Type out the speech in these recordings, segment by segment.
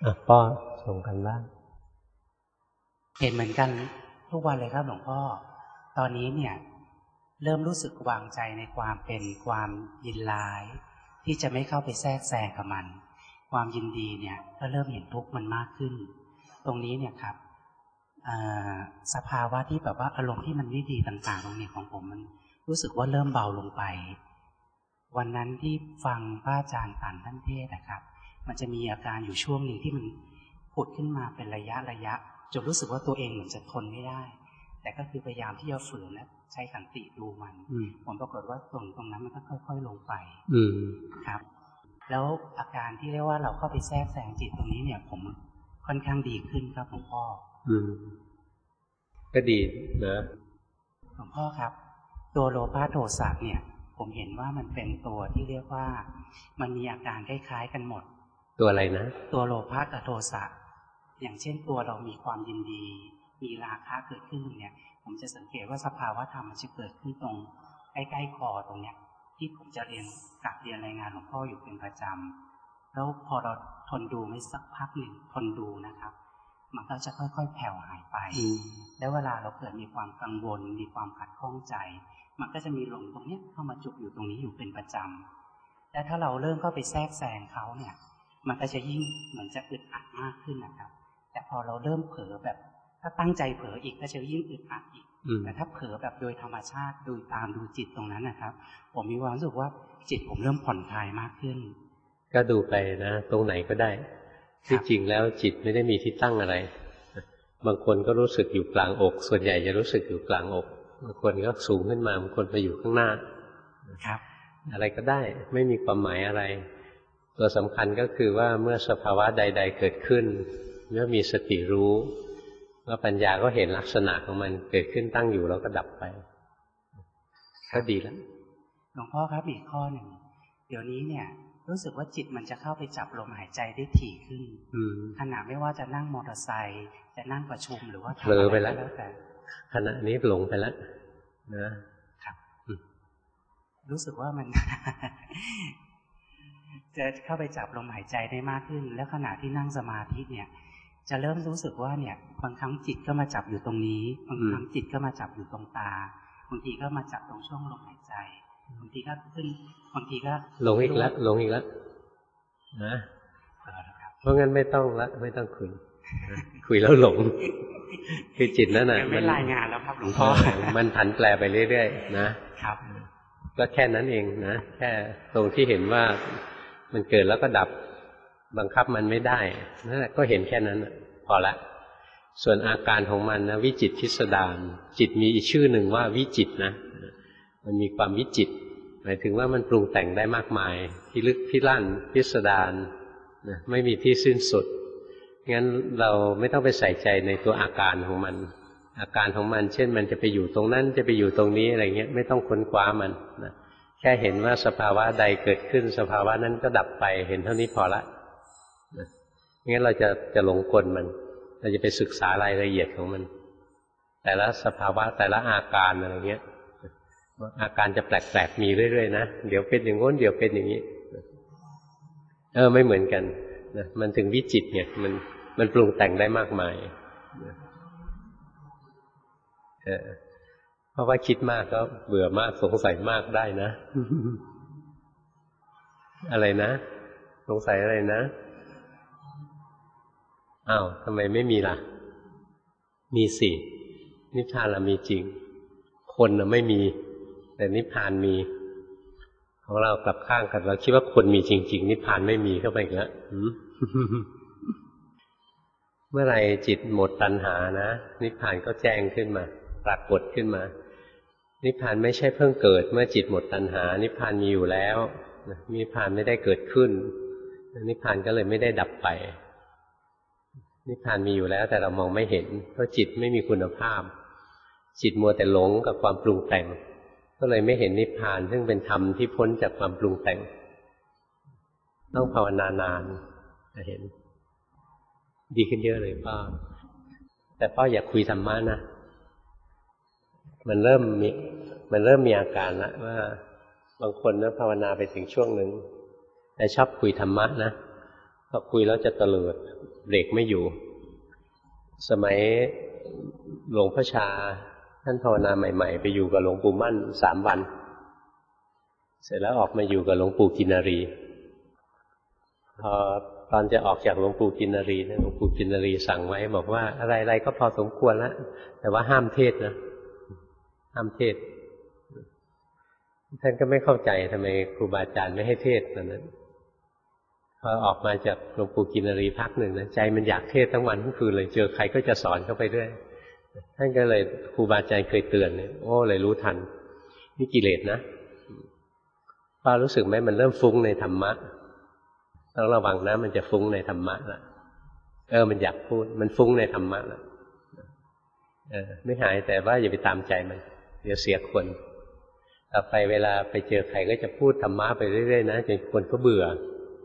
ป้อส่งกันบ้างเห็นเหมือนกันทุกวันเลยครับหลวงพ่อตอนนี้เนี่ยเริ่มรู้สึกวางใจในความเป็นความยินร้ายที่จะไม่เข้าไปแทรกแซงกับมันความยินดีเนี่ยก็เริ่มเห็นทุกข์มันมากขึ้นตรงนี้เนี่ยครับสภาวะที่แบบว่าอารมณ์ที่มันไม่ดีต่างๆตรงนี้ของผมมันรู้สึกว่าเริ่มเบาลงไปวันนั้นที่ฟังพระอาจารย์ท่านเทศนะครับมันจะมีอาการอยู่ช่วงหนึ่งที่มันผุดขึ้นมาเป็นระยะจนรู้สึกว่าตัวเองเหมือนจะทนไม่ได้แต่ก็คือพยายามที่จะฝืนและใช้ขันติดูมันผลปรากฏว่าตรงนั้นมันก็ค่อยๆลงไปครับแล้วอาการที่เรียกว่าเราเข้าไปแทรกแซงจิตตรงนี้เนี่ยผมค่อนข้างดีขึ้นครับหลวงพ่อก็ดีนะหลวงพ่อครับตัวโลภะโทสะเนี่ยผมเห็นว่ามันเป็นตัวที่เรียกว่ามันมีอาการคล้ายๆกันหมดตัวอะไรนะตัวโลภะกับโทสะอย่างเช่นตัวเรามีความยินดีมีราคะเกิดขึ้นเนี่ยผมจะสังเกตว่าสภาวะธรรมมันจะเกิดขึ้นตรงใกล้ๆคอตรงเนี้ยที่ผมจะเรียนรายงานหลวงพ่ออยู่เป็นประจำแล้วพอเราทนดูไม่สักพักหนึ่งทนดูนะครับมันก็จะค่อยๆแผ่วหายไปแล้วเวลาเราเกิดมีความกังวลมีความขัดข้องใจมันก็จะมีลมตรงนี้เข้ามาจุกอยู่ตรงนี้อยู่เป็นประจำแต่ถ้าเราเริ่มเข้าไปแทรกแซงเขาเนี่ยมันก็จะยิ่งเหมือนจะอึดอัดมากขึ้นนะครับแต่พอเราเริ่มเผลอแบบถ้าตั้งใจเผลออีกก็จะยิ่งอึดอัดอีกแต่ถ้าเผลอแบบโดยธรรมชาติดูตามดูจิตตรงนั้นนะครับผมมีความรู้สึกว่าจิตผมเริ่มผ่อนคลายมากขึ้นก็ดูไปนะตรงไหนก็ได้ที่จริงแล้วจิตไม่ได้มีที่ตั้งอะไรบางคนก็รู้สึกอยู่กลางอกส่วนใหญ่จะรู้สึกอยู่กลางอกบางคนก็สูงขึ้นมาบางคนไปอยู่ข้างหน้าครับอะไรก็ได้ไม่มีความหมายอะไรตัวสำคัญก็คือว่าเมื่อสภาวะใดๆเกิดขึ้นเมื่อมีสติรู้แล้วปัญญาก็เห็นลักษณะของมันเกิดขึ้นตั้งอยู่แล้วก็ดับไปก็ดีแล้วหลวงพ่อครับอีกข้อหนึ่งเดี๋ยวนี้เนี่ยรู้สึกว่าจิตมันจะเข้าไปจับลมหายใจได้ถี่ขึ้นขณะไม่ว่าจะนั่งมอเตอร์ไซค์จะนั่งประชุมหรือว่าทำอะไรก็แล้วแต่ขณะนี้หลงไปแล้วนะครับรู้สึกว่ามัน จะเข้าไปจับลมหายใจได้มากขึ้นแล้วขณะที่นั่งสมาธิเนี่ยจะเริ่มรู้สึกว่าเนี่ยบางครั้งจิตก็มาจับอยู่ตรงนี้บางครั้งจิตก็มาจับอยู่ตรงตาบางทีก็มาจับตรงช่วงลมหายใจบางทีก็ขึ้นบางทีก็ลงอีกแล้วนะเพราะงั้นไม่ต้องละไม่ต้องคุยแล้วหลงคือจิตนั่นน่ะมันรายงานแล้วครับหลวงพ่อมันผันแปรไปเรื่อยๆนะครับก็แค่นั้นเองนะแค่ตรงที่เห็นว่ามันเกิดแล้วก็ดับบังคับมันไม่ได้นั่นแหละก็เห็นแค่นั้นพอละส่วนอาการของมันนะวิจิตรพิสดารจิตมีอีกชื่อหนึ่งว่าวิจิตรนะมันมีความวิจิตรหมายถึงว่ามันปรุงแต่งได้มากมายพิลึกพิลั่นพิสดารนะไม่มีที่สิ้นสุดงั้นเราไม่ต้องไปใส่ใจในตัวอาการของมันอาการของมันเช่นมันจะไปอยู่ตรงนั้นจะไปอยู่ตรงนี้อะไรเงี้ยไม่ต้องค้นคว้ามันนะแค่เห็นว่าสภาวะใดเกิดขึ้นสภาวะนั้นก็ดับไปเห็นเท่านี้พอละนะงั้นเราจะหลงกลมันเราจะไปศึกษารายละเอียดของมันแต่ละสภาวะแต่ละอาการอะไรเงี้ยอาการจะแปลกๆมีเรื่อยๆนะเดี๋ยวเป็นอย่างโน้นเดี๋ยวเป็นอย่างนี้ไม่เหมือนกันนะมันถึงวิจิตรเนี่ยมันปรุงแต่งได้มากมายเพราะว่าคิดมากก็เบื่อมากสงสัยมากได้นะ อะไรนะสงสัยอะไรนะอ้าวทำไมไม่มีล่ะมีสินิพพานละมีจริงคนน่ะไม่มีแต่นิพพานมีของเรากลับข้างกันเราคิดว่าคนมีจริงๆนิพพานไม่มีเข้าไปอีกแล้ว เมื่อไรจิตหมดตัณหานะนิพพานก็แจ้งขึ้นมาปรากฏขึ้นมานิพพานไม่ใช่เพิ่งเกิดเมื่อจิตหมดตัณหานิพพานมีอยู่แล้วนิพพานไม่ได้เกิดขึ้นนิพพานก็เลยไม่ได้ดับไปนิพพานมีอยู่แล้วแต่เรามองไม่เห็นเพราะจิตไม่มีคุณภาพจิตมัวแต่หลงกับความปรุงแต่งก็เลยไม่เห็นนิพพานซึ่งเป็นธรรมที่พ้นจากความปรุงแต่งต้องภาวนานานจะเห็นดีขึ้นเยอะเลยพ่อแต่พ่ออย่าคุยธรรมะนะมันเริ่มมีอาการแล้วว่าบางคนนะภาวนาไปถึงช่วงหนึ่งแต่ชอบคุยธรรมะนะพอคุยแล้วจะเตลิดเบรกไม่อยู่สมัยหลวงพ่อชาท่านภาวนาใหม่ๆไปอยู่กับหลวงปู่มั่น3 วันเสร็จแล้วออกมาอยู่กับหลวงปู่กินนารีพอตอนจะออกจากหลวงปู่กินนารีหลวงปู่กินนารีสั่งไว้บอกว่าอะไรๆก็พอสมควรแล้วแต่ว่าห้ามเทศนะห้ามเทศท่านก็ไม่เข้าใจทำไมครูบาอาจารย์ไม่ให้เทศตอนนั้นพอออกมาจากหลวงปู่กินนารีพักหนึ่งนะใจมันอยากเทศทั้งวันทั้งคืนเลยเจอใครก็จะสอนเข้าไปด้วยท่านก็เลยครูบาอาจารย์เคยเตือนเนี่ยโอ้เลยรู้ทันนี่กิเลสนะป้ารู้สึกไหมมันเริ่มฟุ้งในธรรมะต้องระวังนะมันจะฟุ้งในธรรมะละมันอยากพูดมันฟุ้งในธรรมะละไม่หายแต่ว่าอย่าไปตามใจมันเดี๋ยวเสียคนต่อไปเวลาไปเจอใครก็จะพูดธรรมะไปเรื่อยๆนะจนคนก็เบื่อ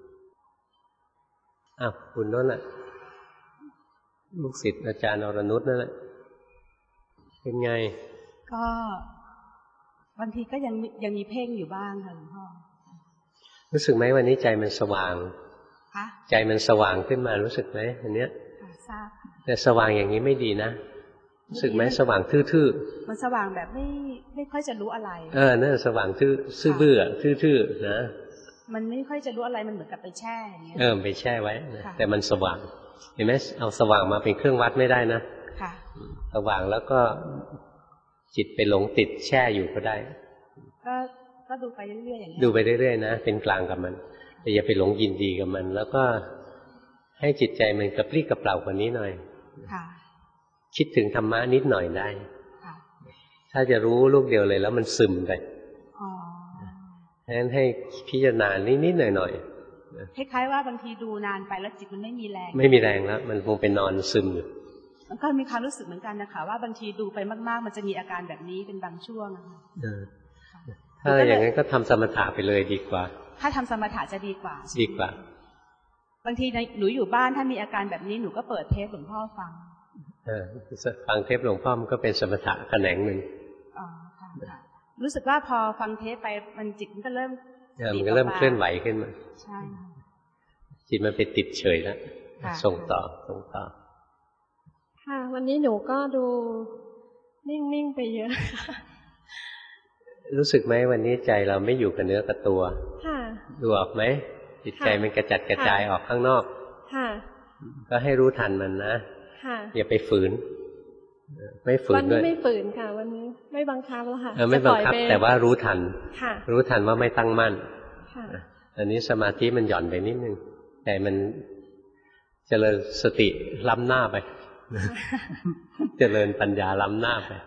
คุณนั่นแหละลูกศิษย์อาจารย์อรนุชนั่นแหละเป็นไงก็บางทีก็ยังมีเพ่งอยู่บ้างค่ะหลวงพ่อรู้สึกไหมวันนี้ใจมันสว่างใจมันสว่างขึ้นมารู้สึกไหมอันเนี้ยทราบแต่สว่างอย่างนี้ไม่ดีนะรู้สึกไหมสว่างทื่อๆมันสว่างแบบไม่ค่อยจะรู้อะไรนั่นสว่างซื่อเบื่อทื่อๆนะมันไม่ค่อยจะรู้อะไรมันเหมือนกับไปแช่อย่างเงี้ยไปแช่ไว้นะแต่มันสว่างเห็นไหมเอาสว่างมาเป็นเครื่องวัดไม่ได้นะสว่างแล้วก็จิตไปหลงติดแช่อยู่ก็ได้ก็ดูไปเรื่อยๆอย่างนี้ดูไปเรื่อยๆนะเป็นกลางกับมันแต่อย่าไปหลงยินดีกับมันแล้วก็ให้จิตใจมันกระปรี้กระเปร่ากว่านี้หน่อยคิดถึงธรรมะนิดหน่อยได้ถ้าจะรู้ลูกเดียวเลยแล้วมันซึมไปฉะนั้นให้พิจารณานิดๆหน่อยๆคล้ายๆว่าบางทีดูนานไปแล้วจิตมันไม่มีแรงแล้วมันคงเป็นนอนซึมอยู่มันก็มีความรู้สึกเหมือนกันนะคะว่าบางทีดูไปมากๆมันจะมีอาการแบบนี้เป็นบางช่วงถ้าอย่างนั้นก็ทำสมถะไปเลยดีกว่าถ้าทำสมถะจะดีกว่าบางทีหนูอยู่บ้านถ้ามีอาการแบบนี้หนูก็เปิดเทปหลวงพ่อฟังฟังเทปหลวงพ่อมันก็เป็นสมถะแขนงหนึ่งรู้สึกว่าพอฟังเทปไปมันจิตมันก็เริ่มเคลื่อนไหวขึ้นมาใช่จิตมันไปติดเฉยแล้วส่งต่อค่ะวันนี้หนูก็ดูนิ่งๆไปเยอะรู้สึกไหมวันนี้ใจเราไม่อยู่กับเนื้อกับตัวดูออกไหมจิตใจมันกระจัดกระจายออกข้างนอกก็ให้รู้ทันมันนะอย่าไปฝืนไม่ฝืนด้วยวันนี้ไม่ฝืนค่ะวันนี้ไม่บังคับแล้วค่ะไม่บังคับแต่ว่ารู้ทันว่าไม่ตั้งมั่นอันนี้สมาธิมันหย่อนไปนิดนึงแต่มันเจริญสติล้ำหน้าไปเจริญปัญญาล้ำหน้าไป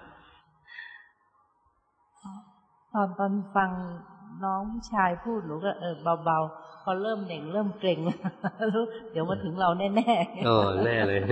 ตอนฟังน้องชายพูดหนูก็เบาๆพอเริ่มเด่งเริ่มเกร็งเดี๋ยวมาถึงเราแน่ๆแน่เลย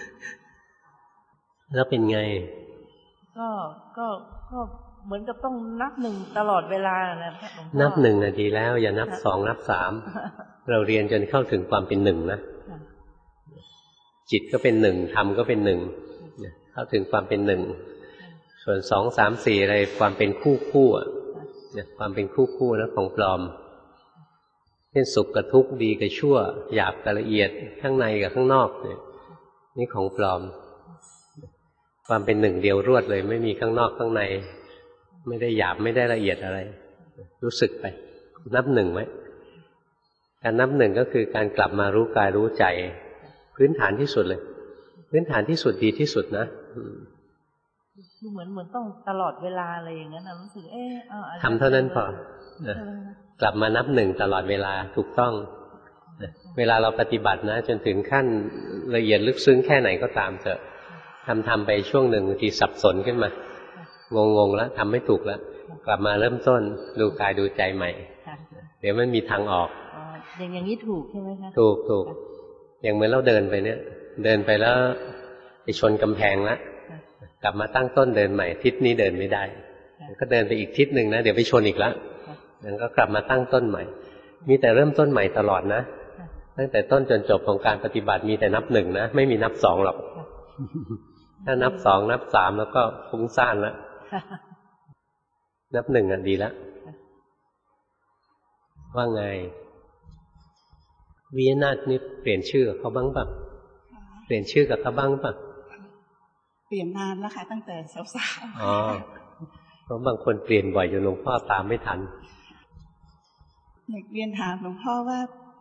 แล้วเป็นไงก็เหมือนกับต้องนับ1ตลอดเวลานะนับ1นาทีแล้วอย่านับ2นับ3เราเรียนจนเข้าถึงความเป็น1นะจิตก็เป็น1ธรรมก็เป็น1เข้าถึงความเป็น1ส่วน2 3 4อะไรความเป็นคู่ความเป็นคู่นะของปลอมเช่นสุขกับทุกข์ดีกับชั่วหยาบกับละเอียดข้างในกับข้างนอกเนี่ยนี่ของปลอมความเป็น1เดียวรวดเลยไม่มีข้างนอกข้างในไม่ได้หยาบไม่ได้ละเอียดอะไรรู้สึกไปนับ1ไว้การนับ1ก็คือการกลับมารู้กายรู้ใจพื้นฐานที่สุดเลยพื้นฐานที่สุดดีที่สุดนะเหมือนต้องตลอดเวลาอะไรอย่างนั้นรู้สึกทำเท่านั้นพอกลับมานับ1ตลอดเวลาถูกต้องเวลาเราปฏิบัตินะจนถึงขั้นละเอียดลึกซึ้งแค่ไหนก็ตามเถอะทำไปช่วงหนึ่งบางทีสับสนขึ้นมางงแล้วทำไม่ถูกแล้วกลับมาเริ่มต้นดูกายดูใจใหม่เดี๋ยวมันมีทางออกอย่างนี้ถูกใช่ไหมคะถูกอย่างเหมือนเราเดินไปเนี่ยเดินไปแล้วไปชนกำแพงแล้วกลับมาตั้งต้นเดินใหม่ทิศนี้เดินไม่ได้ก็เดินไปอีกทิศหนึ่งนะเดี๋ยวไปชนอีกแล้วแล้วก็กลับมาตั้งต้นใหม่มีแต่เริ่มต้นใหม่ตลอดนะตั้งแต่ต้นจนจบของการปฏิบัติมีแต่นับ1นะไม่มีนับ2หรอกถ้านับ2นับ3แล้วก็ฟุ้งซ่านแล้วนับ1ดีแล้วว่าไงวิยนาถนี่เปลี่ยนชื่อกับเขาบ้างป่ะเปลี่ยนชื่อกับเขาบ้างป่ะเปลี่ยนนานแล้วค่ะตั้งแต่สาวๆอ๋อเพราะบางคนเปลี่ยนบ่อยจนหลวงพ่อตามไม่ทันอยากเรียนถามหลวงพ่อว่า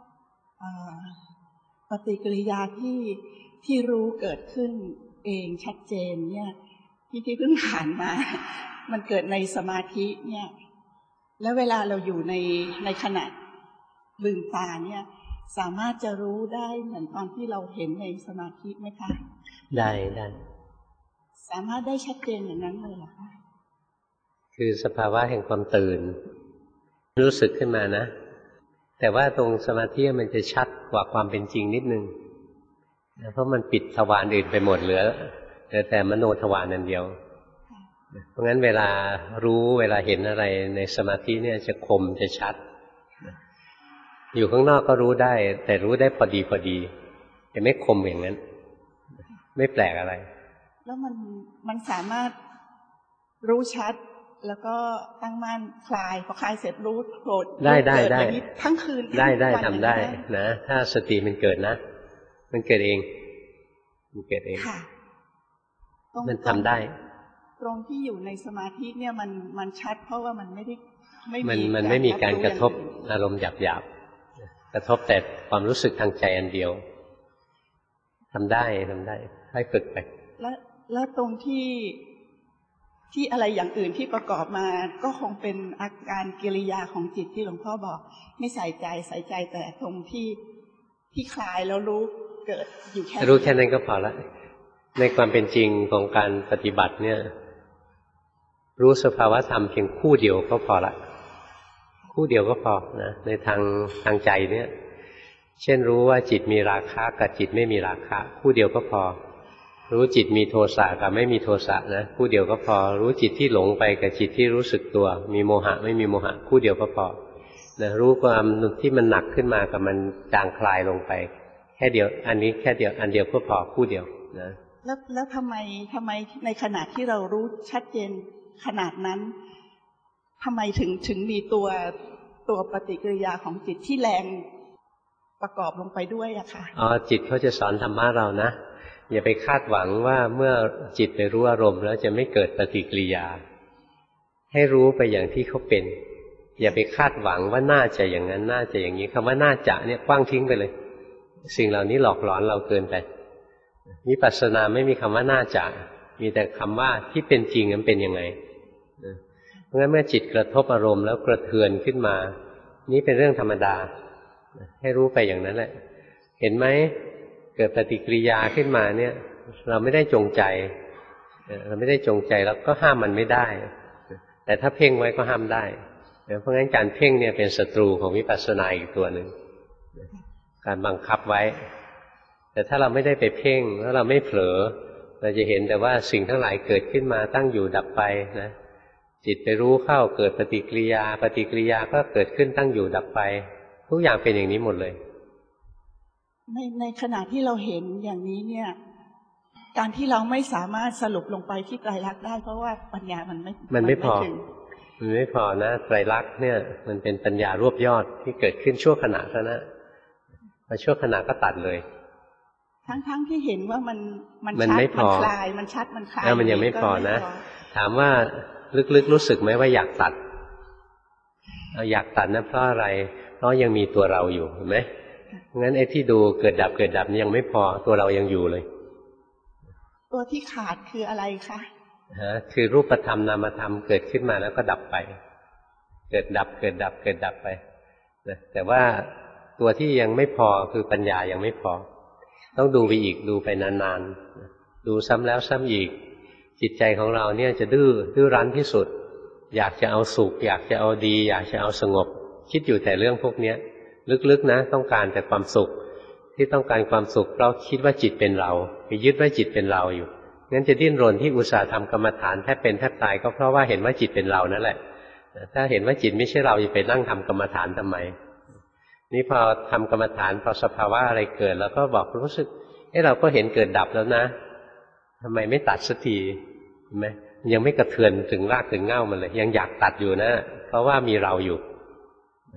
ปฏิกิริยาที่รู้เกิดขึ้นเองชัดเจนเนี่ยที่เพิ่งผ่านมามันเกิดในสมาธิเนี่ยแล้วเวลาเราอยู่ในขณะลืมตาเนี่ยสามารถจะรู้ได้เหมือนตอนที่เราเห็นในสมาธิไหมคะได้สามารถได้ชัดเจนอย่างนั้นเลยเหรอคะคือสภาวะแห่งความตื่นรู้สึกขึ้นมานะแต่ว่าตรงสมาธิมันจะชัดกว่าความเป็นจริงนิดนึงเพราะมันปิดทวารอื่นไปหมดเหลือแต่มโนทวารนั่นเดียวเพราะงั้นเวลารู้เวลาเห็นอะไรในสมาธิเนี่ยจะคมจะชัดอยู่ข้างนอกก็รู้ได้แต่รู้ได้พอดีแต่ไม่คมอย่างนั้นไม่แปลกอะไรแล้วมันสามารถรู้ชัดแล้วก็ตั้งมั่นคลายพอคลายเสร็จรู้โกรธได้ทั้งคืนได้ทำได้นะถ้าสติมันเกิดนะมันเกิดเองค่ะมันทำได้ตรงที่อยู่ในสมาธิเนี่ยมันชัดเพราะว่ามันไม่มีการกระทบอารมณ์หยาบกระทบแต่ความรู้สึกทางใจอันเดียวทำได้ให้ฝึกไปแล้วตรงที่อะไรอย่างอื่นที่ประกอบมาก็คงเป็นอาการกิริยาของจิตที่หลวงพ่อบอกไม่ใส่ใจแต่ตรงที่คลายแล้วรู้เกิดอยู่แค่รู้แค่นั้นก็พอละในความเป็นจริงของการปฏิบัติเนี่ยรู้สภาวะธรรมเพียงคู่เดียวก็พอละคู่เดียวก็พอนะในทางใจเนี่ยเช่นรู้ว่าจิตมีราคะกับจิตไม่มีราคะคู่เดียวก็พอรู้จิตมีโทสะกับไม่มีโทสะนะคู่เดียวก็พอรู้จิตที่หลงไปกับจิตที่รู้สึกตัวมีโมหะไม่มีโมหะคู่เดียวก็พอนะรู้ความที่มันหนักขึ้นมากับมันจางคลายลงไปแค่เดียวอันนี้แค่เดียวอันเดียวก็พอคู่เดียวนะแล้วทำไมในขณะที่เรารู้ชัดเจนขนาดนั้นทำไมถึงมีตัวปฏิกิริยาของจิตที่แรงประกอบลงไปด้วยอะค่ะจิตเขาจะสอนธรรมะเรานะอย่าไปคาดหวังว่าเมื่อจิตไปรู้อารมณ์แล้วจะไม่เกิดปฏิกิริยาให้รู้ไปอย่างที่เขาเป็นอย่าไปคาดหวังว่าน่าจะอย่างนั้นน่าจะอย่างนี้คำว่าน่าจะเนี่ยกว้างทิ้งไปเลยสิ่งเหล่านี้หลอกหลอนเราเกินไปวิปัสสนาไม่มีคำว่าน่าจะมีแต่คำว่าที่เป็นจริงมันเป็นยังไงเพราะงั้นเมื่อจิตกระทบอารมณ์แล้วกระเทือนขึ้นมานี่เป็นเรื่องธรรมดาให้รู้ไปอย่างนั้นแหละเห็นไหมเกิดปฏิกิริยาขึ้นมาเนี่ยเราไม่ได้จงใจแล้วก็ห้ามมันไม่ได้แต่ถ้าเพ่งไว้ก็ห้ามได้เพราะงั้นการเพ่งเนี่ยเป็นศัตรูของวิปัสสนาอีกตัวหนึ่งการบังคับไว้แต่ถ้าเราไม่ได้ไปเพ่งแล้วเราไม่เผลอเราจะเห็นแต่ว่าสิ่งทั้งหลายเกิดขึ้นมาตั้งอยู่ดับไปนะจิตไปรู้เข้าเกิดปฏิกิริยาก็เกิดขึ้นตั้งอยู่ดับไปทุกอย่างเป็นอย่างนี้หมดเลยในขณะที่เราเห็นอย่างนี้เนี่ยการที่เราไม่สามารถสรุปลงไปที่ไตรลักษณ์ได้เพราะว่าปัญญามันไม่พอนะไตรลักษณ์เนี่ยมันเป็นปัญญารวบยอดที่เกิดขึ้นชั่วขณะเท่านั้นพอชั่วขณะก็ตัดเลยทั้งที่เห็นว่ามันชัดมันคลายมันชัดมันคลายมันยังไม่พอนะถามว่าลึกๆรู้สึกไหมว่าอยากตัดอยากตัดนะเพราะอะไรเพราะยังมีตัวเราอยู่เห็นไหมงั้นไอ้ที่ดูเกิดดับนี่ยังไม่พอตัวเรายังอยู่เลยตัวที่ขาดคืออะไรคะคือรูปธรรมนามธรรมเกิดขึ้นมาแล้วก็ดับไปเกิดดับไปแต่ว่าตัวที่ยังไม่พอคือปัญญายังไม่พอต้องดูไปอีกดูไปนานๆดูซ้ำแล้วซ้ำอีกจิตใจของเราเนี่ยจะดื้อรั้นที่สุดอยากจะเอาสุขอยากจะเอาดีอยากจะเอาสงบคิดอยู่แต่เรื่องพวกนี้ลึกๆนะต้องการแต่ความสุขที่ต้องการความสุขเพราะคิดว่าจิตเป็นเราไปยึดว่าจิตเป็นเราอยู่งั้นจะดิ้นรนที่อุตส่าห์ทำกรรมฐานแทบเป็นแทบตายก็เพราะว่าเห็นว่าจิตเป็นเรานั่นแหละถ้าเห็นว่าจิตไม่ใช่เราจะไปนั่งทำกรรมฐานทำไมนี่พอทำกรรมฐานพอสภาวะอะไรเกิดแล้วก็บอกรู้สึกเราก็เห็นเกิดดับแล้วนะทำไมไม่ตัดสักทีเห็นไหมยังไม่กระเทือนถึงรากถึงเง่ามันเลยยังอยากตัดอยู่นะเพราะว่ามีเราอยู่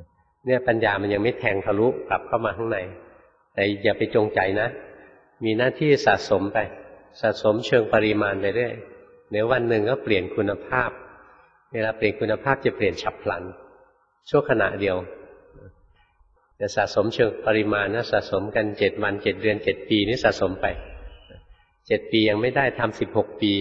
เนี่ยปัญญามันยังไม่แทงทะลุกลับเข้ามาข้างในแต่อย่าไปจงใจนะมีหน้าที่สะสมไปสะสมเชิงปริมาณไปเรื่อยเดี๋ยววันหนึ่งก็เปลี่ยนคุณภาพเวลาเปลี่ยนคุณภาพจะเปลี่ยนฉับพลันชั่วขณะเดียวจะสะสมเชิงปริมาณนะสะสมกัน7 วัน7 เดือน7 ปีนี่สะสมไป7 ปียังไม่ได้ทำ16 ปี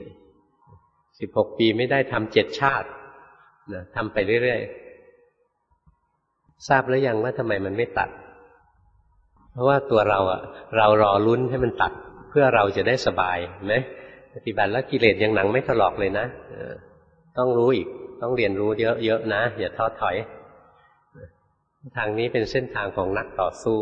16 ปีไม่ได้ทำ7 ชาติทำไปเรื่อยๆทราบแล้วยังว่าทำไมมันไม่ตัดเพราะว่าตัวเราเรารอลุ้นให้มันตัดเพื่อเราจะได้สบายไหมปฏิบัติแล้วกิเลสยังหนังไม่ถลอกเลยนะต้องรู้อีกต้องเรียนรู้เยอะๆนะอย่าท้อถอยทางนี้เป็นเส้นทางของนักต่อสู้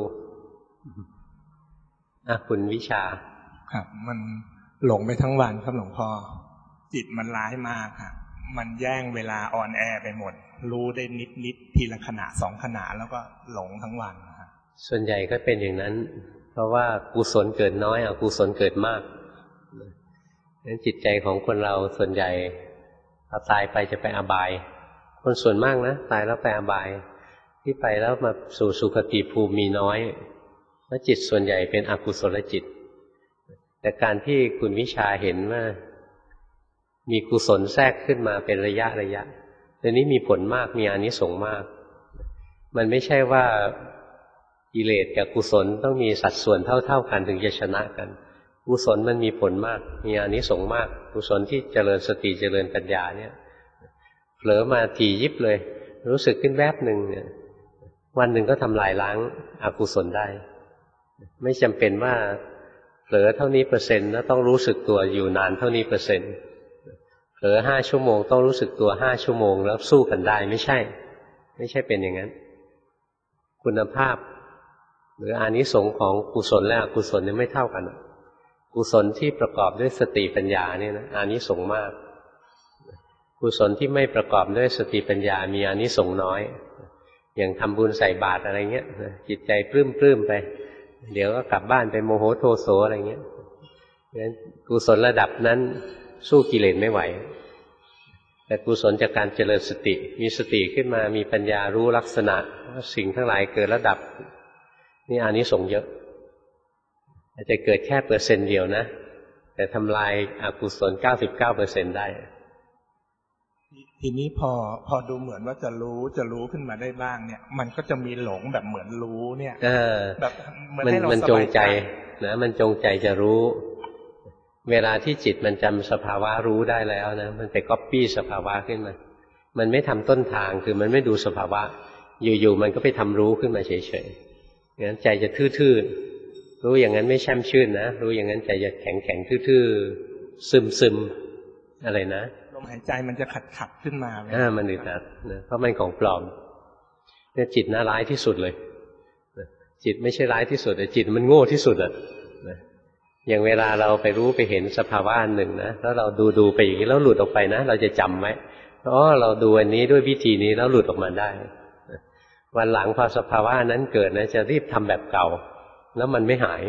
คุณวิชาครับมันหลงไปทั้งวันครับหลวงพ่อจิตมันร้ายมากครับมันแย่งเวลาออนแอร์ไปหมดรู้ได้นิดทีละขณะ2 ขณะแล้วก็หลงทั้งวันครับส่วนใหญ่ก็เป็นอย่างนั้นเพราะว่ากุศลเกิดน้อยอกุศลเกิดมากนั้นจิตใจของคนเราส่วนใหญ่พอตายไปจะไปอบายคนส่วนมากนะตายแล้วไปอบายที่ไปแล้วมาสู่สุคติภูมิมีน้อยเพราะจิตส่วนใหญ่เป็นอกุศลจิตแต่การที่คุณวิชาเห็นว่ามีกุศลแทรกขึ้นมาเป็นระยะตัวนี้มีผลมากมีอานิสงส์มากมันไม่ใช่ว่ากิเลสกับกุศลต้องมีสัดส่วนเท่ากันถึงจะชนะกันกุศลมันมีผลมากมีอานิสงส์มากกุศลที่เจริญสติเจริญปัญญาเนี่ยเผลอมาถี่ยิบเลยรู้สึกขึ้นแวบหนึ่งเนี่ยวันหนึ่งก็ทำลายล้างอกุศลได้ไม่จำเป็นว่าเผลอเท่านี้เปอร์เซ็นต์แล้วต้องรู้สึกตัวอยู่นานเท่านี้เปอร์เซ็นต์เผลอ5 ชั่วโมงต้องรู้สึกตัว5 ชั่วโมงแล้วสู้กันได้ไม่ใช่เป็นอย่างนั้นคุณภาพหรืออานิสงส์ของกุศลและอกุศลเนี่ยไม่เท่ากันกุศลที่ประกอบด้วยสติปัญญาเนี่ยนะอานิสงส์มากกุศลที่ไม่ประกอบด้วยสติปัญญามีอานิสงส์น้อยอย่างทำบุญใส่บาตรอะไรเงี้ยจิตใจปลื้มไปเดี๋ยวก็กลับบ้านไปโมโหโทโสอะไรเงี้ยงั้นกุศลระดับนั้นสู้กิเลสไม่ไหวแต่กุศลจากการเจริญสติมีสติขึ้นมามีปัญญารู้ลักษณะว่าสิ่งทั้งหลายเกิดแล้วดับนี่อานิสงส์เยอะอาจจะเกิดแค่%เดียวนะแต่ทำลายอกุศล 99% ได้ทีนี้พอดูเหมือนว่าจะรู้ขึ้นมาได้บ้างเนี่ยมันก็จะมีหลงแบบเหมือนรู้เนี่ยแบบมันจงใจนะมันจงใจจะรู้เวลาที่จิตมันจำสภาวะรู้ได้แล้วนะมันไปก๊อปปี้สภาวะขึ้นมามันไม่ทำต้นทางคือมันไม่ดูสภาวะอยู่ๆมันก็ไปทำรู้ขึ้นมาเฉยๆงั้นใจจะทื่อๆรู้อย่างนั้นไม่แช่มชื่นนะรู้อย่างนั้นใจจะแข็งๆทื่อๆซึมๆอะไรนะลมหายใจมันจะขัดขึ้นมามันอึดอัดนะเพราะมันของปลอมเนี่ยจิตน่าร้ายที่สุดเลยจิตไม่ใช่ร้ายที่สุดแต่จิตมันโง่ที่สุดอย่างเวลาเราไปรู้ไปเห็นสภาวะหนึ่งนะแล้วเราดูไปอย่างนี้แล้วหลุดออกไปนะเราจะจำไว้เราดูอันนี้ด้วยวิธีนี้แล้วหลุดออกมาได้วันหลังพอสภาวะนั้นเกิดนะจะรีบทำแบบเก่าแล้วมันไม่หาย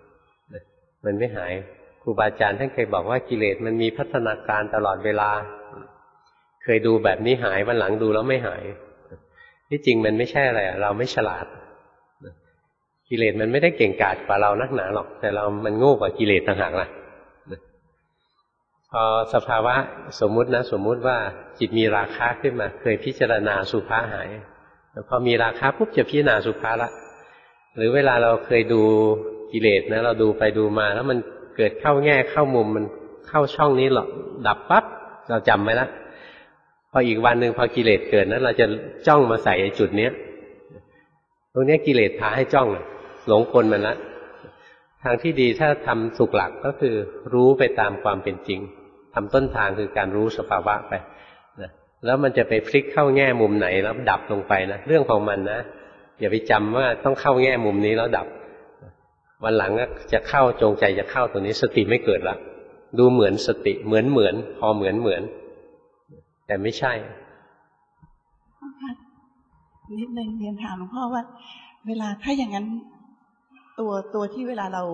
ครูบาอาจารย์ท่านเคยบอกว่ากิเลสมันมีพัฒนาการตลอดเวลาเคยดูแบบนี้หายวันหลังดูแล้วไม่หายที่จริงมันไม่ใช่อะไรเราไม่ฉลาดกิเลสมันไม่ได้เก่งกาจกว่าเรานักหนาหรอกแต่มันโง่กว่ากิเลสต่างหากล่ะพอสภาวะสมมุติว่าจิตมีราคะขึ้นมาเคยพิจารณาสุภาหายพอมีราคะปุ๊บจะพิจารณาสุภาละหรือเวลาเราเคยดูกิเลสนะเราดูไปดูมาแล้วมันเกิดเข้าแง่เข้ามุมมันเข้าช่องนี้หรอกดับปั๊บเราจำไว้แล้วพออีกวันหนึ่งพอกิเลสเกิดนั้นเราจะจ้องมาใส่ไอ้จุดเนี้ยตรงนี้กิเลสพาให้จ้องหลงกลมันละทางที่ดีถ้าทำสุขหลักก็คือรู้ไปตามความเป็นจริงทำต้นทางคือการรู้สภาวะไปนะแล้วมันจะไปพลิกเข้าแง่มุมไหนแล้วดับลงไปนะเรื่องของมันนะอย่าไปจำว่าต้องเข้าแง่มุมนี้แล้วดับวันหลังจะเข้าจงใจจะเข้าตัวนี้สติไม่เกิดละดูเหมือนสติเหมือนพอเหมือนแต่ไม่ใช่นิดนึงเรียนถามหลวงพ่อว่าเวลาถ้าอย่างนั้นตัวที่เวลาเรา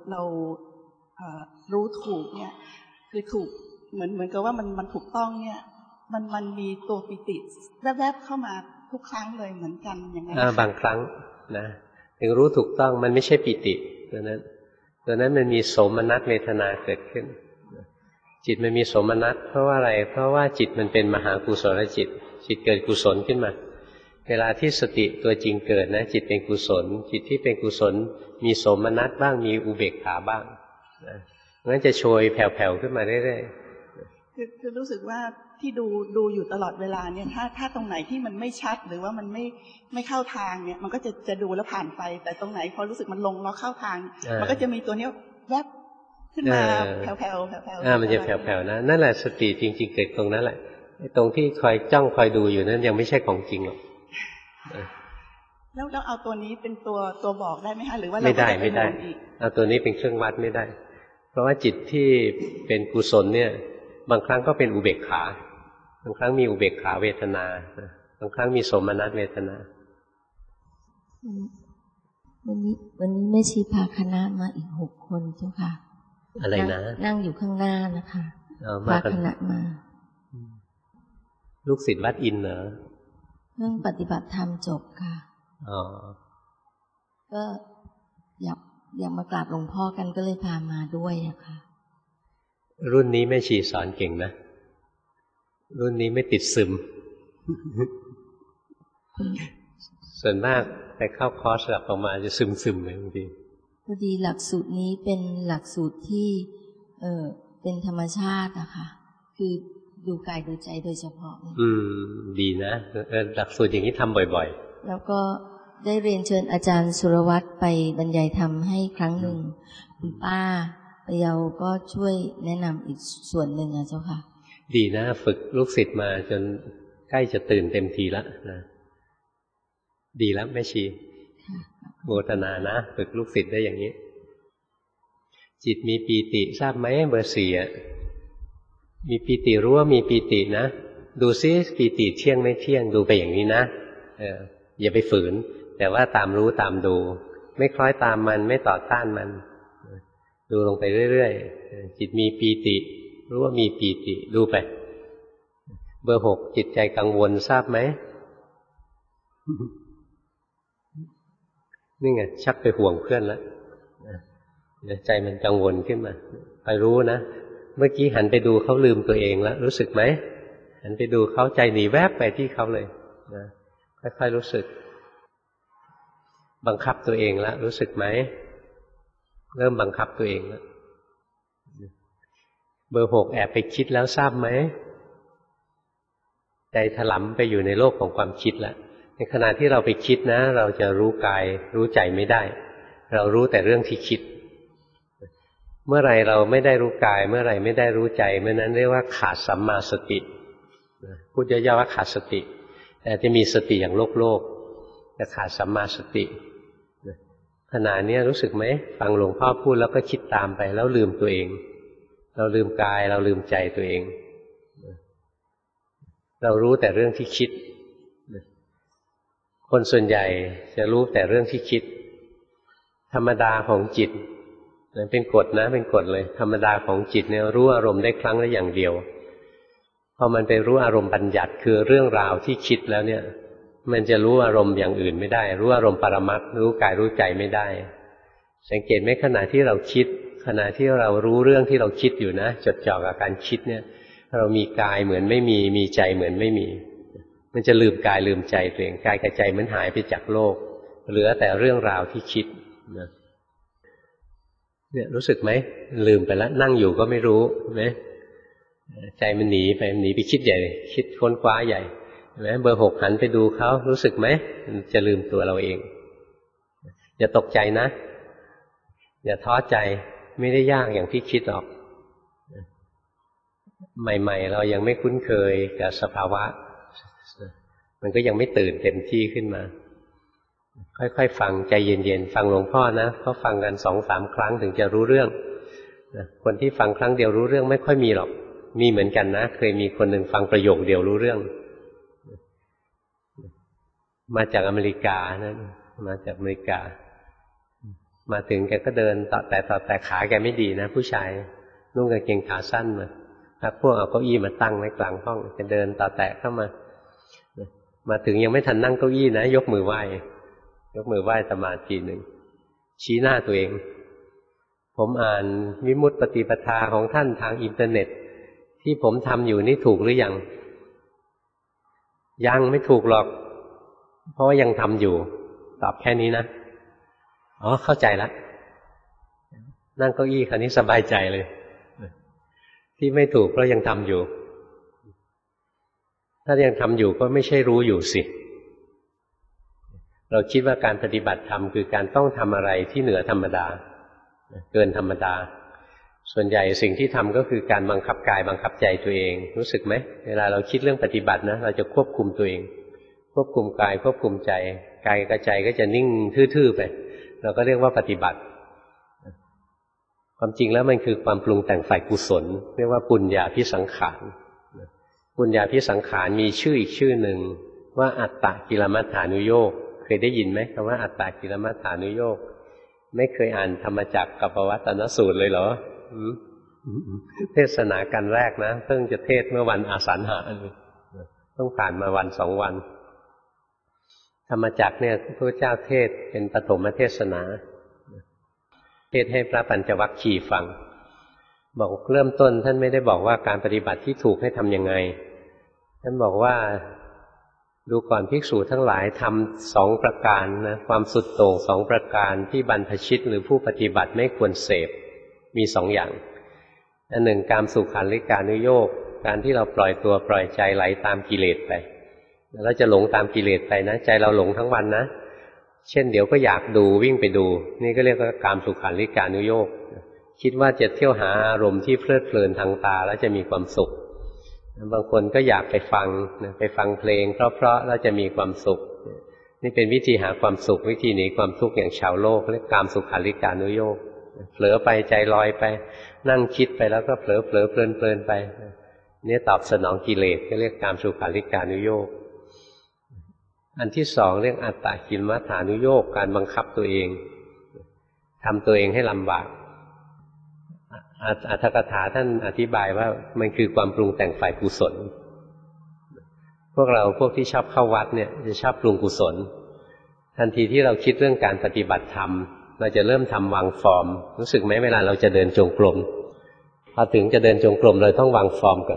รู้ถูกเนี่ยคือถูกเหมือนกับว่ามันถูกต้องเนี่ยมันมีตัวปิติแวบๆเข้ามาทุกครั้งเลยเหมือนกันอย่างนั้นบางครั้งนะถึงรู้ถูกต้องมันไม่ใช่ปิติตัวนั้นมันมีโสมนัสเวทนาเกิดขึ้นจิตมันมีโสมนัสเพราะว่าอะไรเพราะว่าจิตมันเป็นมหากุศลจิตเกิดกุศลขึ้นมาเวลาที่สติตัวจริงเกิดนะจิตเป็นกุศลจิตที่เป็นกุศลมีโสมนัสบ้างมีอุเบกขาบ้างนะงั้นจะโชยแผ่วๆขึ้นมาเรื่อยๆคือรู้สึกว่าที่ดูอยู่ตลอดเวลาเนี่ยถ้าตรงไหนที่มันไม่ชัดหรือว่ามันไม่เข้าทางเนี่ยมันก็จะดูแล้วผ่านไปแต่ตรงไหนพอรู้สึกมันลงแล้วเข้าทางมันก็จะมีตัวนี้แวบขึ้นมาแผ่วๆมันจะแผ่วๆนะนั่นแหละสติจริงๆเกิดตรงนั้นแหละตรงที่คอยจ้องคอยดูอยู่นั้นยังไม่ใช่ของจริงหรอกแล้วเอาตัวนี้เป็นตัวบอกได้ไหมคะหรือว่าเราไม่ได้เอาตัวนี้เป็นเครื่องวัดไม่ได้เพราะว่าจิตที่เป็นกุศลเนี่ยบางครั้งก็เป็นอุเบกขาบางครั้งมีอุเบกขาเวทนาบางครั้งมีโสมนัสเวทนาวันนี้แม่ชีพาคณะมาอีก6 คนเจ้าค่ะอะไรนะนั่งอยู่ข้างหน้านะคะพาคณะมาลูกศิษย์วัดอินเหรอเพิ่งปฏิบัติธรรมจบค่ะก็อยากมากราบหลวงพ่อกันก็เลยพามาด้วยอะค่ะรุ่นนี้แม่ชีสอนเก่งนะรุ่นนี้ไม่ติดซึมส่วนมากไปเข้าคอร์สหลับออกมาจะซึมเลยบางทีพอดีหลักสูตรนี้เป็นหลักสูตรที่เป็นธรรมชาติอะค่ะคือดูกายดูใจโดยเฉพาะดีนะหลักสูตรอย่างนี้ทำบ่อยๆแล้วก็ได้เรียนเชิญอาจารย์สุรวัตรไปบรรยายธรรมให้ครั้งหนึ่งคุณป้าพะเยาก็ช่วยแนะนำอีกส่วนหนึ่งนะเจ้าค่ะดีนะฝึกลูกศิษย์มาจนใกล้จะตื่นเต็มทีแล้วนะดีแล้วแม่ชีโมทนานะฝึกลูกศิษย์ได้อย่างนี้จิตมีปีติทราบไหมเบอร์ 4อ่ะมีปีติรู้ว่ามีปีตินะดูซิปีติเที่ยงไม่เที่ยงดูไปอย่างนี้นะอย่าไปฝืนแต่ว่าตามรู้ตามดูไม่คล้อยตามมันไม่ต่อต้านมันดูลงไปเรื่อยๆจิตมีปีติรู้ว่ามีปีติดูไปเบอร์ 6จิตใจกังวลทราบไหมนี่ไงชักไปห่วงเพื่อนแล้วใจมันกังวลขึ้นมาไปรู้นะเมื่อกี้หันไปดูเขาลืมตัวเองแล้วรู้สึกไหมหันไปดูเขาใจหนีแวบไปที่เขาเลยนะค่อยๆรู้สึกบังคับตัวเองแล้วรู้สึกไหมเริ่มบังคับตัวเองแล้วเบอร์ 6แอบไปคิดแล้วทราบไหมใจถลำไปอยู่ในโลกของความคิดแล้วในขณะที่เราไปคิดนะเราจะรู้กายรู้ใจไม่ได้เรารู้แต่เรื่องที่คิดเมื่อไรเราไม่ได้รู้กายเมื่อไรไม่ได้รู้ใจเมื่อนั้นเรียกว่าขาดสัมมาสติพูดย่อๆว่าขาดสติแต่จะมีสติอย่างโลกแต่ขาดสัมมาสติขณะนี้รู้สึกไหมฟังหลวงพ่อพูดแล้วก็คิดตามไปแล้วลืมตัวเองเราลืมกายเราลืมใจตัวเองเรารู้แต่เรื่องที่คิดคนส่วนใหญ่จะรู้แต่เรื่องที่คิดธรรมดาของจิตเป็นกฎนะเป็นกฎเลยธรรมดาของจิตเนี่ยรู้อารมณ์ได้ครั้งละอย่างเดียวพอมันไปรู้อารมณ์บัญญัติคือเรื่องราวที่คิดแล้วเนี่ยมันจะรู้อารมณ์อย่างอื่นไม่ได้รู้อารมณ์ปรมัตถ์รู้กายรู้ใจไม่ได้สังเกตไหมขณะที่เราคิดขณะที่เรารู้เรื่องที่เราคิดอยู่นะจดจ่อกับการคิดเนี่ยเรามีกายเหมือนไม่มีใจเหมือนไม่มีมันจะลืมกายลืมใจตัวเองกายกับใจมันหายไปจากโลกเหลือแต่เรื่องราวที่คิดนะเนี่ยรู้สึกไหมลืมไปแล้วนั่งอยู่ก็ไม่รู้ไหมใจมันหนีไปคิดใหญ่คิดค้นคว้าใหญ่เห็นไหมเบอร์ 6หันไปดูเขารู้สึกไหมมันจะลืมตัวเราเองอย่าตกใจนะอย่าท้อใจไม่ได้ยากอย่างที่คิดหรอกใหม่ๆเรายังไม่คุ้นเคยกับสภาวะมันก็ยังไม่ตื่นเต็มที่ขึ้นมาค่อยๆฟังใจเย็นๆฟังหลวงพ่อนะเขาฟังกัน 2-3 ครั้งถึงจะรู้เรื่องคนที่ฟังครั้งเดียวรู้เรื่องไม่ค่อยมีหรอกมีเหมือนกันนะเคยมีคนหนึ่งฟังประโยคเดียวรู้เรื่องมาจากอเมริกานะมาจากอเมริกามาถึงแกก็เดินต่อแต่ขาแกไม่ดีนะผู้ชายนุ่งกางเกงขาสั้นมาพวกเอาเก้าอี้มาตั้งไว้กลางห้องจะเดินต่อแตะเข้ามามาถึงยังไม่ทันนั่งเก้าอี้นะยกมือไหว้อาตมาทีหนึ่งชี้หน้าตัวเองผมอ่านวิมุตติปฏิปทาของท่านทางอินเทอร์เน็ตที่ผมทำอยู่นี่ถูกหรือยังยังไม่ถูกหรอกเพราะว่ายังทำอยู่ตอบแค่นี้นะอ๋อเข้าใจละนั่งเก้าอี้คราวนี้สบายใจเลยที่ไม่ถูกเพราะยังทำอยู่ถ้ายังทำอยู่ก็ไม่ใช่รู้อยู่สิเราคิดว่าการปฏิบัติธรรมคือการต้องทำอะไรที่เหนือธรรมดาเกินธรรมดาส่วนใหญ่สิ่งที่ทำก็คือการบังคับกายบังคับใจตัวเองรู้สึกไหมเวลาเราคิดเรื่องปฏิบัตินะเราจะควบคุมตัวเองควบคุมกายควบคุมใจกายกับใจก็จะนิ่งทื่อๆไปเราก็เรียกว่าปฏิบัติความจริงแล้วมันคือความปรุงแต่งฝ่ายกุศลเรียกว่าปุญญาภิสังขารปุญญาภิสังขารมีชื่ออีกชื่อหนึ่งว่าอัตตกิลมัฏฐานุโยคเคยได้ยินไหมคำว่าอัตตกิลมัฏฐานุโยคไม่เคยอ่านธรรมจักรกับปวัตตนสูตรเลยเหรอเทศนากันแรกนะเพิ่งจะเทศเมื่อวันอาสันหะต้องผ่านมาวัน2 วันธรรมจักรเนี่ยพระเจ้าเทศเป็นปฐมเทศนาเทศให้พระปัญจวัคคีย์ฟังบอกเริ่มต้นท่านไม่ได้บอกว่าการปฏิบัติที่ถูกให้ทำยังไงท่านบอกว่าดูก่อนภิกษุทั้งหลายทำ2 ประการนะความสุดโต่ง2 ประการที่บรรพชิตหรือผู้ปฏิบัติไม่ควรเสพมี2 อย่างอันหนึ่งกามสุขันลิกานุโยคการที่เราปล่อยตัวปล่อยใจไหลตามกิเลสไปแล้วจะหลงตามกิเลสไปนะใจเราหลงทั้งวันนะเช่นเดี๋ยวก็อยากดูวิ่งไปดูนี่ก็เรียกว่ากามสุขันลิกานุโยคคิดว่าจะเที่ยวหาอารมณ์ที่เพลิดเพลินทางตาแล้วจะมีความสุขบางคนก็อยากไปฟังเพลงเพราะๆแล้วจะมีความสุขนี่เป็นวิธีหาความสุขวิธีหนีความทุกข์อย่างชาวโลกเรียกกามสุขันลิกานุโยคเผลอไปใจลอยไปนั่งคิดไปแล้วก็เผลอเพลินไปนี่ตอบสนองกิเลสก็เรียกกามสุขันลิกานุโยคอันที่2เรียกอัตตกิลมัฏฐานุโยคการบังคับตัวเองทำตัวเองให้ลำบากอรรถกถาท่านอธิบายว่ามันคือความปรุงแต่งฝ่ายกุศลพวกที่ชอบเข้าวัดเนี่ยจะชอบปรุงกุศลทันทีที่เราคิดเรื่องการปฏิบัติธรรมเราจะเริ่มทำวางฟอร์มรู้สึกไหมเวลาเราจะเดินจงกรมพอถึงจะเดินจงกรมเราต้องวางฟอร์มก่อน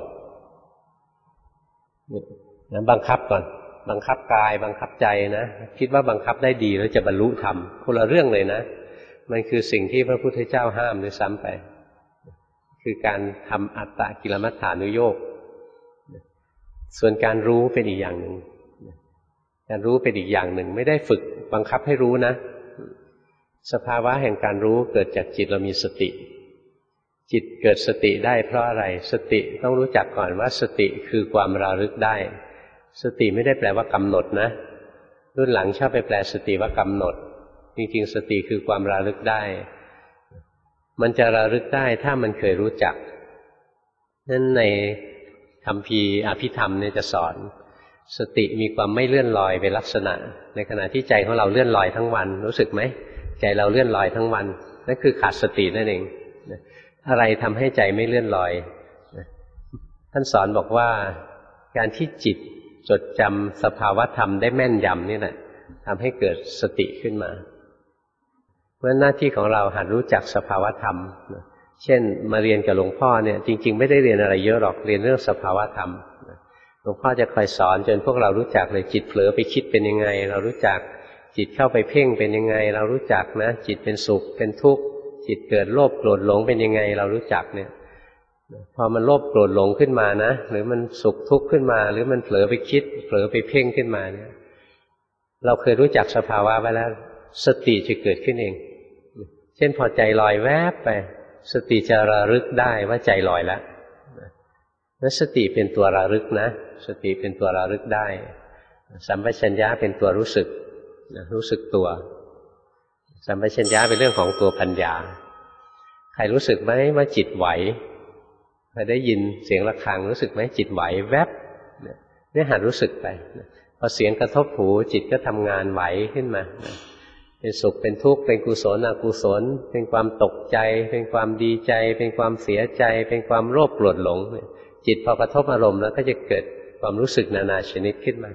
นะบังคับก่อนบังคับกายบังคับใจนะคิดว่าบังคับได้ดีแล้วจะบรรลุธรรมคนละเรื่องเลยนะมันคือสิ่งที่พระพุทธเจ้าห้ามด้วยซ้ำไปคือการทำอัตตกิลมัฏฐานุโยคส่วนการรู้เป็นอีกอย่างหนึ่งการรู้เป็นอีกอย่างหนึ่งไม่ได้ฝึกบังคับให้รู้นะสภาวะแห่งการรู้เกิดจากจิตเรามีสติจิตเกิดสติได้เพราะอะไรสติต้องรู้จักก่อนว่าสติคือความระลึกได้สติไม่ได้แปลว่ากำหนดนะรุ่นหลังชอบไปแปลสติว่ากำหนดจริงๆสติคือความระลึกได้มันจะระลึกได้ถ้ามันเคยรู้จักนั่นในคัมภีร์อภิธรรมเนี่ยจะสอนสติมีความไม่เลื่อนลอยเป็นลักษณะในขณะที่ใจของเราเลื่อนลอยทั้งวันรู้สึกไหมใจเราเลื่อนลอยทั้งวันนั่นคือขาดสตินั่นเองอะไรทำให้ใจไม่เลื่อนลอยท่านสอนบอกว่าการที่จิตจดจำสภาวะธรรมได้แม่นยำนี่แหละทำให้เกิดสติขึ้นมาเพราะหน้าที่ของเราหัดรู้จักสภาวะธรรมเช่นมาเรียนกับหลวงพ่อเนี่ยจริงๆไม่ได้เรียนอะไรเยอะหรอกเรียนเรื่องสภาวะธรรมหลวงพ่อจะคอยสอนจนพวกเรารู้จักเลยจิตเผลอไปคิดเป็นยังไงเรารู้จักจิตเข้าไปเพ่งเป็นยังไงเรารู้จักนะจิตเป็นสุขเป็นทุกข์จิตเกิดโลภโกรธหลงเป็นยังไงเรารู้จักเนี่ยพอมันโลภโกรธหลงขึ้นมานะหรือมันสุขทุกข์ขึ้นมาหรือมันเผลอไปคิดเผลอไปเพ่งขึ้นมาเนี่ยเราเคยรู้จักสภาวะไว้แล้วสติจะเกิดขึ้นเองเช่นพอใจลอยแวบไปสติจะระลึกได้ว่าใจลอยแล้วแล้วสติเป็นตัวระลึกนะสติเป็นตัวระลึกได้สัมปชัญญะเป็นตัวรู้สึกรู้สึกตัวสัมปชัญญะเป็นเรื่องของตัวปัญญาใครรู้สึกไหมว่าจิตไหวใครได้ยินเสียงระฆังรู้สึกไหมจิตไหวแวบเนี่ยหัดรู้สึกไปพอเสียงกระทบหูจิตก็ทำงานไหวขึ้นมาเป็นสุขเป็นทุกข์เป็นกุศลอกุศลเป็นความตกใจเป็นความดีใจเป็นความเสียใจเป็นความโลภโกรธหลงจิตพอกระทบอารมณ์แล้วก็จะเกิดความรู้สึกนานาชนิดขึ้นมา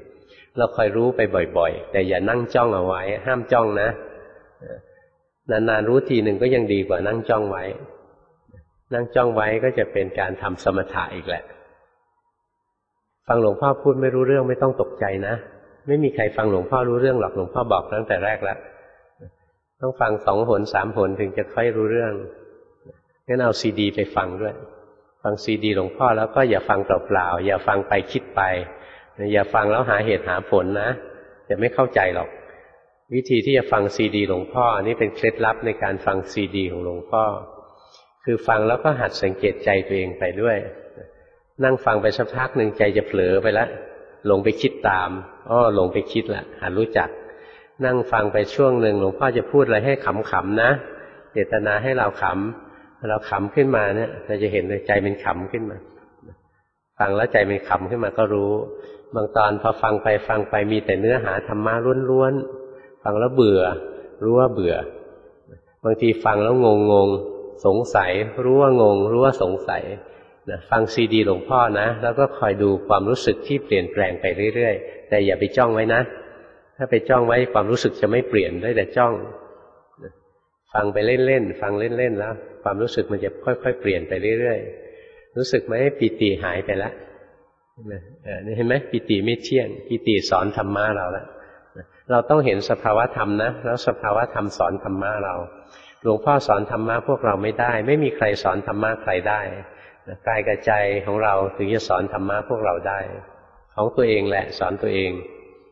เราคอยรู้ไปบ่อยๆแต่อย่านั่งจ้องเอาไว้ห้ามจ้องนะนานๆรู้ทีหนึ่งก็ยังดีกว่านั่งจ้องไว้นั่งจ้องไว้ก็จะเป็นการทำสมถะอีกแหละฟังหลวงพ่อพูดไม่รู้เรื่องไม่ต้องตกใจนะไม่มีใครฟังหลวงพ่อรู้เรื่องหรอกหลวงพ่อบอกตั้งแต่แรกแล้วต้องฟัง2 หน 3 หนถึงจะค่อยรู้เรื่องงั้นเอาซีดีไปฟังด้วยฟังซีดีหลวงพ่อแล้วก็อย่าฟังเปล่าๆอย่าฟังไปคิดไปอย่าฟังแล้วหาเหตุหาผลนะจะไม่เข้าใจหรอกวิธีที่จะฟังซีดีหลวงพ่อนี่เป็นเคล็ดลับในการฟังซีดีของหลวงพ่อคือฟังแล้วก็หัดสังเกตใจตัวเองไปด้วยนั่งฟังไปสักพักหนึ่งใจจะเผลอไปแล้วหลงไปคิดตามหลงไปคิดละหัดรู้จักนั่งฟังไปช่วงหนึ่งหลวงพ่อจะพูดอะไรให้ขำๆนะเจตนาให้เราขำขึ้นมาเนี่ยเราจะเห็นใจเป็นขำขึ้นมาฟังแล้วใจเป็นขำขึ้นมาก็รู้บางตอนพอฟังไปมีแต่เนื้อหาธรรมะล้วนๆฟังแล้วเบื่อรู้ว่าเบื่อบางทีฟังแล้วงงสงสัยรู้ว่างงรู้ว่าสงสัยนะฟังซีดีหลวงพ่อนะแล้วก็คอยดูความรู้สึกที่เปลี่ยนแปลงไปเรื่อยๆแต่อย่าไปจ้องไว้นะถ้าไปจ้องไว้ความรู้สึกจะไม่เปลี่ยนได้แต่จ้องฟังไปเล่นๆฟังเล่นๆแล้วความรู้สึกมันจะค่อยๆเปลี่ยนไปเรื่อยๆรู้สึกไหมปิติหายไปแล้วนี่เห็นไหมปิติไม่เที่ยงปิติสอนธรรมะเราแล้วเราต้องเห็นสภาวะธรรมนะแล้วสภาวะธรรมสอนธรรมะเราหลวงพ่อสอนธรรมะพวกเราไม่ได้ไม่มีใครสอนธรรมะใครได้กายกับใจของเราถึงจะสอนธรรมะพวกเราได้ของตัวเองแหละสอนตัวเอง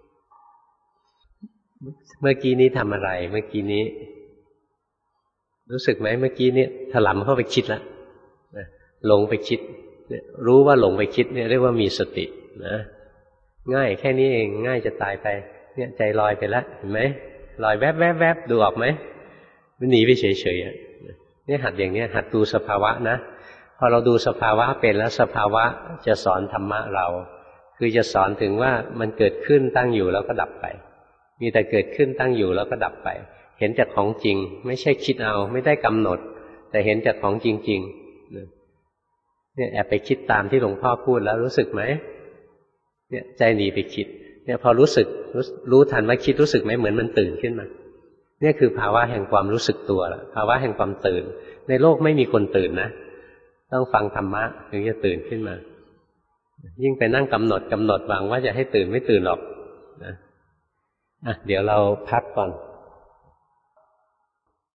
เมื่อกี้นี้ทำอะไรเมื่อกี้นี้รู้สึกไหมเมื่อกี้นี้ถลำเข้าไปคิดแล้วหลงไปคิดรู้ว่าหลงไปคิดเนี่ยเรียกว่ามีสตินะง่ายแค่นี้เองง่ายจะตายไปเนี่ยใจลอยไปแล้วเห็นไหมลอยแวบดูออกไหมมันหนีไปเฉยๆเนี่ยหัดอย่างนี้หัดดูสภาวะนะพอเราดูสภาวะเป็นแล้วสภาวะจะสอนธรรมะเราคือจะสอนถึงว่ามันเกิดขึ้นตั้งอยู่แล้วก็ดับไปมีแต่เกิดขึ้นตั้งอยู่แล้วก็ดับไปเห็นจากของจริงไม่ใช่คิดเอาไม่ได้กำหนดแต่เห็นจากของจริงๆเนี่ยแอบไปคิดตามที่หลวงพ่อพูดแล้วรู้สึกไหมเนี่ยใจหนีไปคิดเนี่ยพอรู้ทันว่าคิดรู้สึกไหมเหมือนมันตื่นขึ้นมาเนี่ยคือภาวะแห่งความรู้สึกตัวละภาวะแห่งความตื่นในโลกไม่มีคนตื่นนะต้องฟังธรรมะถึงจะตื่นขึ้นมายิ่งไปนั่งกำหนดหวังว่าจะให้ตื่นไม่ตื่นหรอกนะเดี๋ยวเราพักก่อน